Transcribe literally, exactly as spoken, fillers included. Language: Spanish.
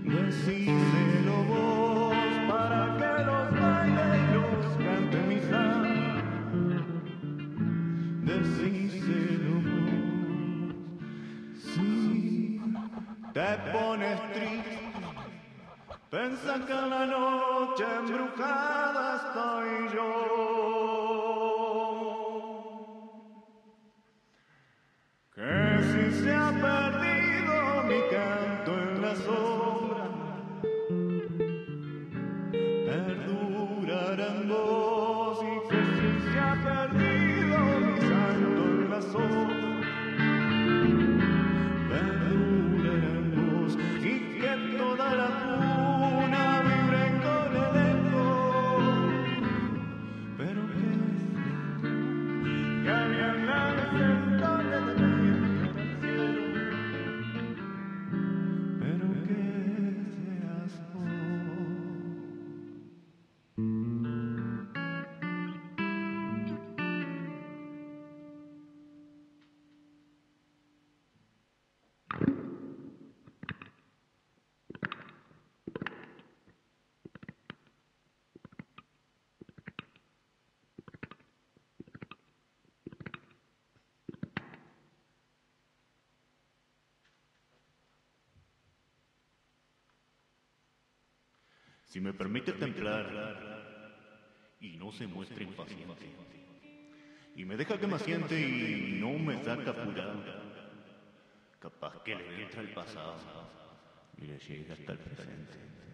Decíselo vos para que los baile y los cante mi San. Decíselo vos. Si te pones triste, pensa que en la noche embrujada estoy yo. Que si se ha perdido mi canto en la sombra, perdurará en vos. Y que si se ha perdido mi santo en la sombra, perdurará en vos. Y que toda la cuna vibre con el eco. Pero que, que alguien lance el toque de mi cielo. Pero que seas vos. Si me permite templar y no se muestre impaciente, y me deja que me asiente y no me saca apurado, capaz que le entra el pasado y le llega hasta el presente.